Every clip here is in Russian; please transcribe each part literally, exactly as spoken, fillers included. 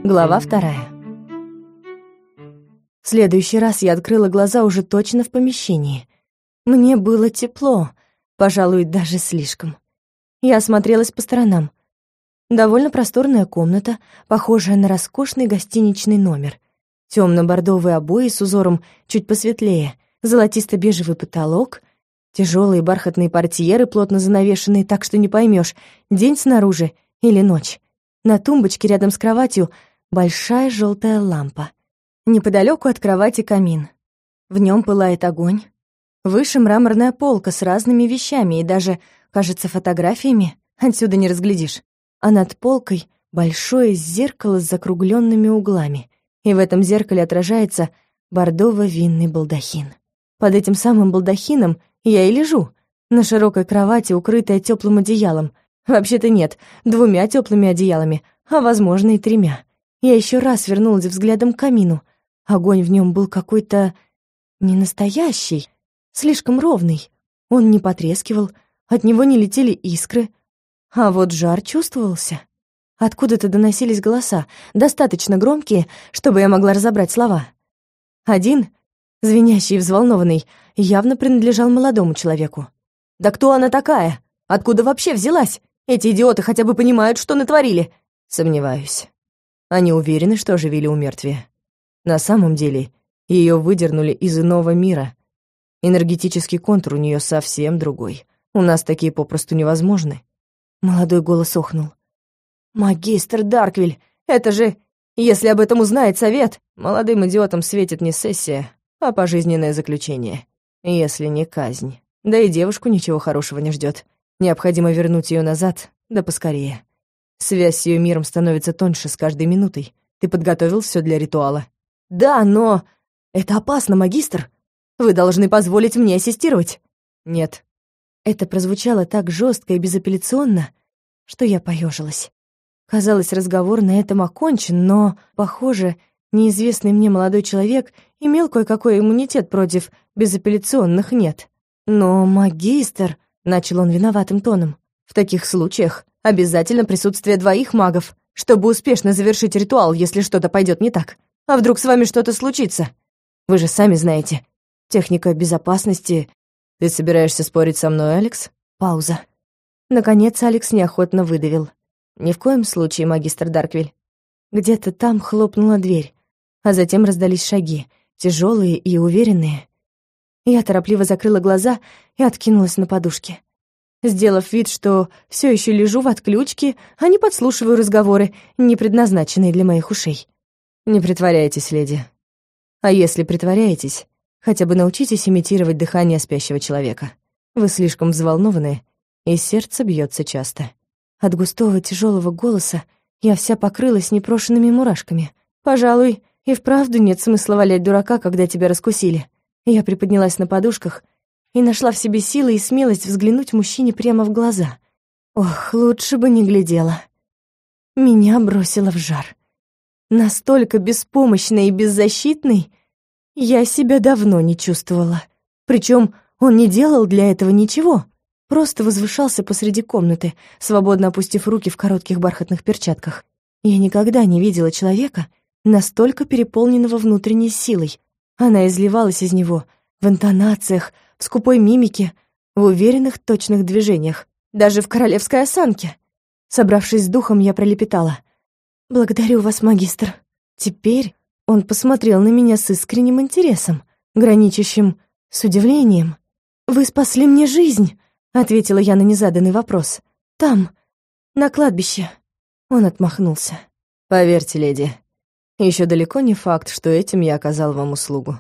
Глава вторая. В следующий раз я открыла глаза уже точно в помещении. Мне было тепло, пожалуй, даже слишком. Я осмотрелась по сторонам. Довольно просторная комната, похожая на роскошный гостиничный номер. Темно-бордовые обои с узором чуть посветлее, золотисто-бежевый потолок, тяжелые бархатные портьеры, плотно занавешенные так, что не поймешь, день снаружи или ночь. На тумбочке рядом с кроватью большая желтая лампа. Неподалеку от кровати камин. В нем пылает огонь. Выше мраморная полка с разными вещами и даже, кажется, фотографиями. Отсюда не разглядишь. А над полкой большое зеркало с закругленными углами. И в этом зеркале отражается бордово-винный балдахин. Под этим самым балдахином я и лежу, на широкой кровати, укрытая теплым одеялом. Вообще-то нет, двумя теплыми одеялами, а, возможно, и тремя. Я еще раз вернулась взглядом к камину. Огонь в нем был какой-то ненастоящий, слишком ровный. Он не потрескивал, от него не летели искры. А вот жар чувствовался. Откуда-то доносились голоса, достаточно громкие, чтобы я могла разобрать слова. Один, звенящий и взволнованный, явно принадлежал молодому человеку. «Да кто она такая? Откуда вообще взялась? Эти идиоты хотя бы понимают, что натворили?» «Сомневаюсь. Они уверены, что оживили умертвие. На самом деле, ее выдернули из иного мира. Энергетический контур у нее совсем другой. У нас такие попросту невозможны». Молодой голос охнул. «Магистр Дарквиль, это же... Если об этом узнает совет, молодым идиотам светит не сессия, а пожизненное заключение. Если не казнь. Да и девушку ничего хорошего не ждет. Необходимо вернуть ее назад, да поскорее. Связь с ее миром становится тоньше с каждой минутой. Ты подготовил все для ритуала?» «Да, но... это опасно, магистр. Вы должны позволить мне ассистировать». «Нет». Это прозвучало так жестко и безапелляционно, что я поежилась. Казалось, разговор на этом окончен, но, похоже, неизвестный мне молодой человек имел кое-какой иммунитет против безапелляционных «нет». «Но, магистр», — начал он виноватым тоном, «в таких случаях обязательно присутствие двоих магов, чтобы успешно завершить ритуал, если что-то пойдет не так. А вдруг с вами что-то случится? Вы же сами знаете, техника безопасности...» «Ты собираешься спорить со мной, Алекс?» Пауза. Наконец Алекс неохотно выдавил. «Ни в коем случае, магистр Дарквиль». Где-то там хлопнула дверь, а затем раздались шаги, тяжелые и уверенные. Я торопливо закрыла глаза и откинулась на подушке, сделав вид, что все еще лежу в отключке, а не подслушиваю разговоры, не предназначенные для моих ушей. «Не притворяйтесь, леди. А если притворяетесь, хотя бы научитесь имитировать дыхание спящего человека. Вы слишком взволнованы, и сердце бьется часто». От густого тяжелого голоса я вся покрылась непрошенными мурашками. Пожалуй, и вправду нет смысла валять дурака, когда тебя раскусили. Я приподнялась на подушках и нашла в себе силы и смелость взглянуть мужчине прямо в глаза. Ох, лучше бы не глядела. Меня бросило в жар. Настолько беспомощной и беззащитной я себя давно не чувствовала. Причем он не делал для этого ничего, просто возвышался посреди комнаты, свободно опустив руки в коротких бархатных перчатках. Я никогда не видела человека, настолько переполненного внутренней силой. Она изливалась из него в интонациях, в скупой мимике, в уверенных точных движениях, даже в королевской осанке. Собравшись с духом, я пролепетала: «Благодарю вас, магистр». Теперь он посмотрел на меня с искренним интересом, граничащим с удивлением. «Вы спасли мне жизнь», — ответила я на незаданный вопрос. «Там, на кладбище». Он отмахнулся. «Поверьте, леди, еще далеко не факт, что этим я оказал вам услугу».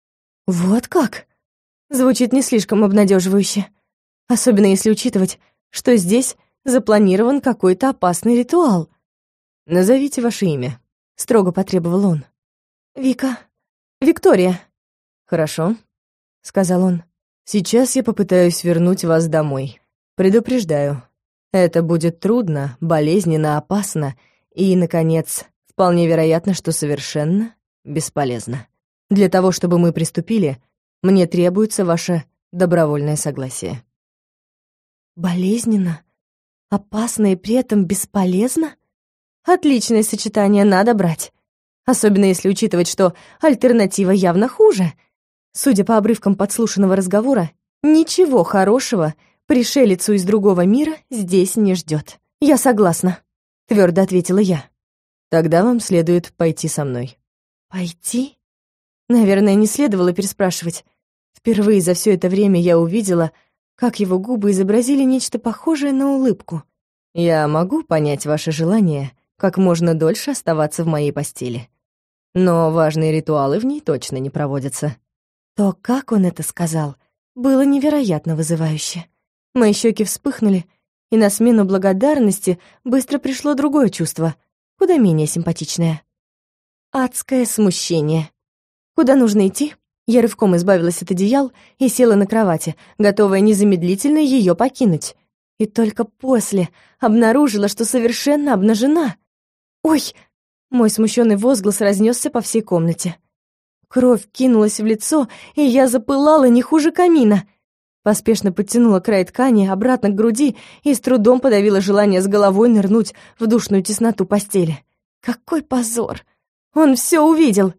«Вот как?» Звучит не слишком обнадеживающе. Особенно если учитывать, что здесь запланирован какой-то опасный ритуал. «Назовите ваше имя», — строго потребовал он. «Вика. Виктория». «Хорошо», — сказал он. «Сейчас я попытаюсь вернуть вас домой. Предупреждаю, это будет трудно, болезненно, опасно и, наконец, вполне вероятно, что совершенно бесполезно. Для того, чтобы мы приступили, мне требуется ваше добровольное согласие». «Болезненно, опасно и при этом бесполезно? Отличное сочетание, надо брать. Особенно если учитывать, что альтернатива явно хуже. Судя по обрывкам подслушанного разговора, ничего хорошего пришелицу из другого мира здесь не ждет. «Я согласна», — твердо ответила я. «Тогда вам следует пойти со мной». «Пойти?» Наверное, не следовало переспрашивать. Впервые за все это время я увидела, как его губы изобразили нечто похожее на улыбку. «Я могу понять ваше желание как можно дольше оставаться в моей постели. Но важные ритуалы в ней точно не проводятся». То, как он это сказал, было невероятно вызывающе. Мои щеки вспыхнули, и на смену благодарности быстро пришло другое чувство, куда менее симпатичное. Адское смущение. Куда нужно идти? Я рывком избавилась от одеял и села на кровати, готовая незамедлительно ее покинуть. И только после обнаружила, что совершенно обнажена. «Ой!» — мой смущенный возглас разнесся по всей комнате. Кровь кинулась в лицо, и я запылала не хуже камина. Поспешно подтянула край ткани обратно к груди и с трудом подавила желание с головой нырнуть в душную тесноту постели. Какой позор! Он все увидел!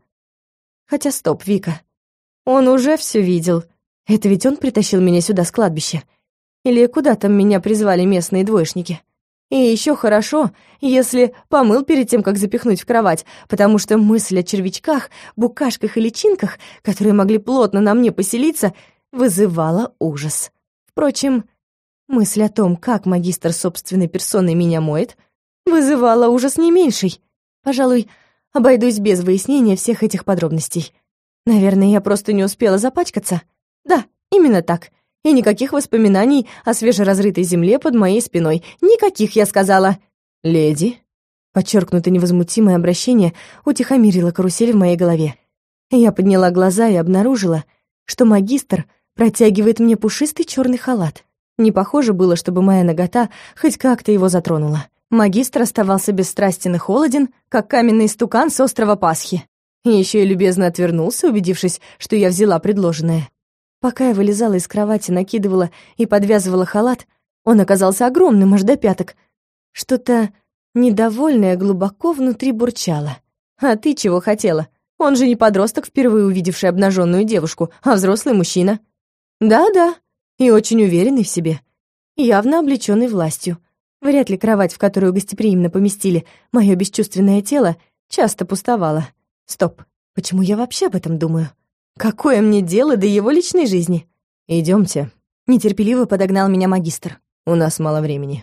Хотя стоп, Вика. Он уже все видел. Это ведь он притащил меня сюда с кладбища. Или куда там меня призвали местные двоечники. И еще хорошо, если помыл перед тем, как запихнуть в кровать, потому что мысль о червячках, букашках и личинках, которые могли плотно на мне поселиться, вызывала ужас. Впрочем, мысль о том, как магистр собственной персоной меня моет, вызывала ужас не меньший. Пожалуй, обойдусь без выяснения всех этих подробностей. Наверное, я просто не успела запачкаться. Да, именно так. И никаких воспоминаний о свежеразрытой земле под моей спиной. Никаких, я сказала. «Леди», подчеркнуто невозмутимое обращение утихомирило карусель в моей голове. Я подняла глаза и обнаружила, что магистр протягивает мне пушистый черный халат. Не похоже было, чтобы моя нагота хоть как-то его затронула. Магистр оставался бесстрастен и холоден, как каменный стукан с острова Пасхи. И еще и любезно отвернулся, убедившись, что я взяла предложенное. Пока я вылезала из кровати, накидывала и подвязывала халат, он оказался огромным, аж до пяток. Что-то недовольное глубоко внутри бурчало. «А ты чего хотела? Он же не подросток, впервые увидевший обнаженную девушку, а взрослый мужчина». «Да-да, и очень уверенный в себе, явно облеченный властью. Вряд ли кровать, в которую гостеприимно поместили мое бесчувственное тело, часто пустовала. Стоп, почему я вообще об этом думаю? Какое мне дело до его личной жизни?» «Идемте», — нетерпеливо подогнал меня магистр. «У нас мало времени».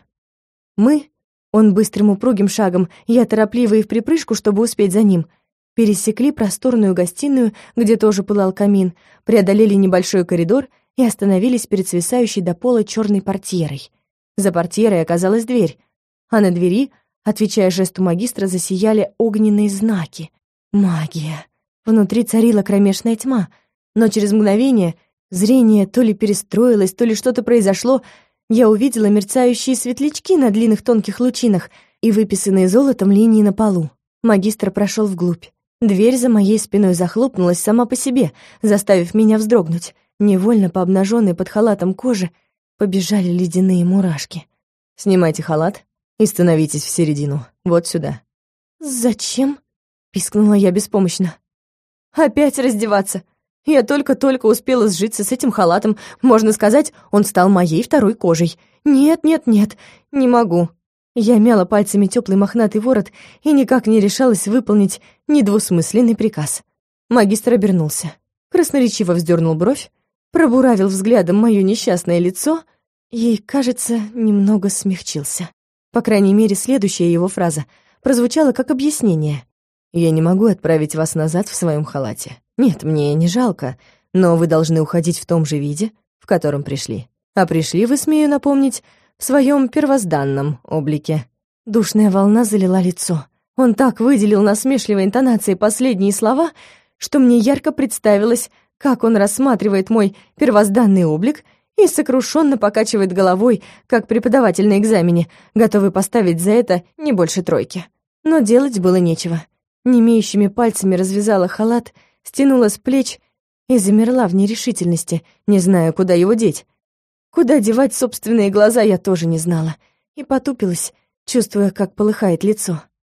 Мы, он быстрым упругим шагом, я торопливо и вприпрыжку, чтобы успеть за ним, пересекли просторную гостиную, где тоже пылал камин, преодолели небольшой коридор и остановились перед свисающей до пола черной портьерой. За портьерой оказалась дверь, а на двери, отвечая жесту магистра, засияли огненные знаки. Магия. Внутри царила кромешная тьма, но через мгновение зрение то ли перестроилось, то ли что-то произошло. Я увидела мерцающие светлячки на длинных тонких лучинах и выписанные золотом линии на полу. Магистр прошел вглубь. Дверь за моей спиной захлопнулась сама по себе, заставив меня вздрогнуть. Невольно по обнаженной под халатом коже побежали ледяные мурашки. «Снимайте халат и становитесь в середину, вот сюда». «Зачем?» — пискнула я беспомощно. «Опять раздеваться? Я только-только успела сжиться с этим халатом. Можно сказать, он стал моей второй кожей. Нет, нет, нет, не могу». Я мяла пальцами теплый мохнатый ворот и никак не решалась выполнить недвусмысленный приказ. Магистр обернулся, красноречиво вздернул бровь, пробуравил взглядом мое несчастное лицо и, кажется, немного смягчился. По крайней мере, следующая его фраза прозвучала как объяснение. «Я не могу отправить вас назад в своем халате. Нет, мне не жалко, но вы должны уходить в том же виде, в котором пришли. А пришли вы, смею напомнить, в своем первозданном облике». Душная волна залила лицо. Он так выделил насмешливой интонацией последние слова, что мне ярко представилось, как он рассматривает мой первозданный облик и сокрушенно покачивает головой, как преподаватель на экзамене, готовый поставить за это не больше тройки. Но делать было нечего. Немеющими пальцами развязала халат, стянула с плеч и замерла в нерешительности, не зная, куда его деть. Куда девать собственные глаза, я тоже не знала, и потупилась, чувствуя, как полыхает лицо.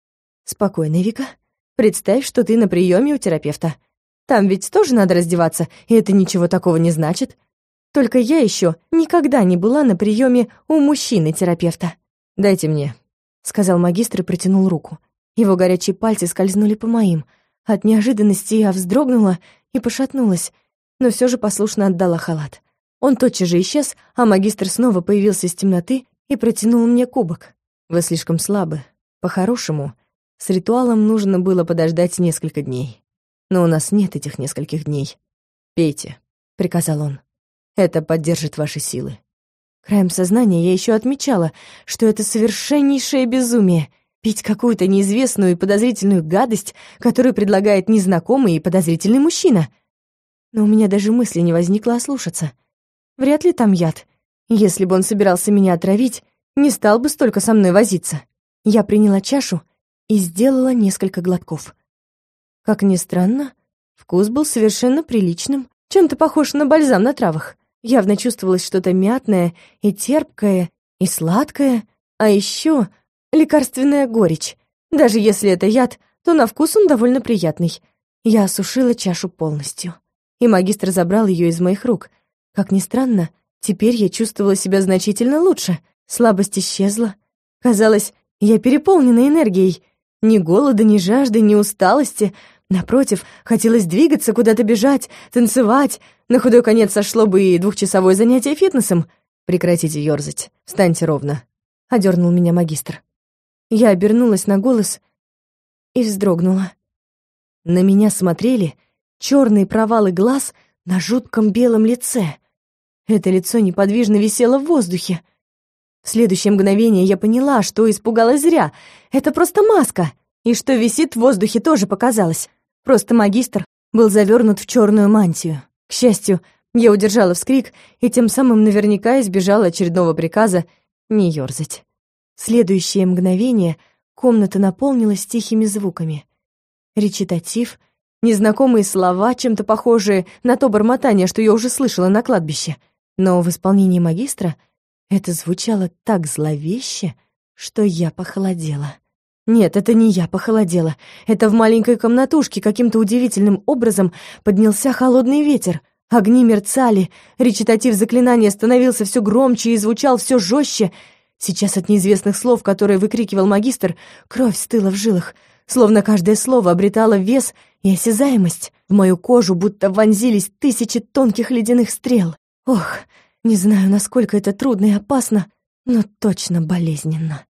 «Спокойно, Вика. Представь, что ты на приеме у терапевта. Там ведь тоже надо раздеваться, и это ничего такого не значит. Только я еще никогда не была на приеме у мужчины-терапевта». «Дайте мне», — сказал магистр и протянул руку. Его горячие пальцы скользнули по моим. От неожиданности я вздрогнула и пошатнулась, но все же послушно отдала халат. Он тотчас же исчез, а магистр снова появился из темноты и протянул мне кубок. «Вы слишком слабы. По-хорошему, с ритуалом нужно было подождать несколько дней. Но у нас нет этих нескольких дней. Пейте», — приказал он. «Это поддержит ваши силы». Краем сознания я еще отмечала, что это совершеннейшее безумие — пить какую-то неизвестную и подозрительную гадость, которую предлагает незнакомый и подозрительный мужчина. Но у меня даже мысли не возникло ослушаться. Вряд ли там яд. Если бы он собирался меня отравить, не стал бы столько со мной возиться. Я приняла чашу и сделала несколько глотков. Как ни странно, вкус был совершенно приличным, чем-то похож на бальзам на травах. Явно чувствовалось что-то мятное и терпкое, и сладкое, а еще лекарственная горечь. Даже если это яд, то на вкус он довольно приятный. Я осушила чашу полностью, и магистр забрал ее из моих рук. Как ни странно, теперь я чувствовала себя значительно лучше. Слабость исчезла. Казалось, я переполнена энергией. Ни голода, ни жажды, ни усталости. Напротив, хотелось двигаться, куда-то бежать, танцевать. На худой конец сошло бы и двухчасовое занятие фитнесом. «Прекратите ёрзать. Встаньте ровно», — одернул меня магистр. Я обернулась на голос и вздрогнула. На меня смотрели черные провалы глаз на жутком белом лице. Это лицо неподвижно висело в воздухе. В следующее мгновение я поняла, что испугалась зря. Это просто маска. И что висит в воздухе, тоже показалось. Просто магистр был завернут в черную мантию. К счастью, я удержала вскрик и тем самым наверняка избежала очередного приказа не ёрзать. В следующее мгновение комната наполнилась тихими звуками. Речитатив, незнакомые слова, чем-то похожие на то бормотание, что я уже слышала на кладбище. Но в исполнении магистра это звучало так зловеще, что я похолодела. Нет, это не я похолодела. Это в маленькой комнатушке каким-то удивительным образом поднялся холодный ветер. Огни мерцали, речитатив заклинания становился все громче и звучал все жестче. Сейчас от неизвестных слов, которые выкрикивал магистр, кровь стыла в жилах, словно каждое слово обретало вес и осязаемость. В мою кожу будто вонзились тысячи тонких ледяных стрел. Ох, не знаю, насколько это трудно и опасно, но точно болезненно.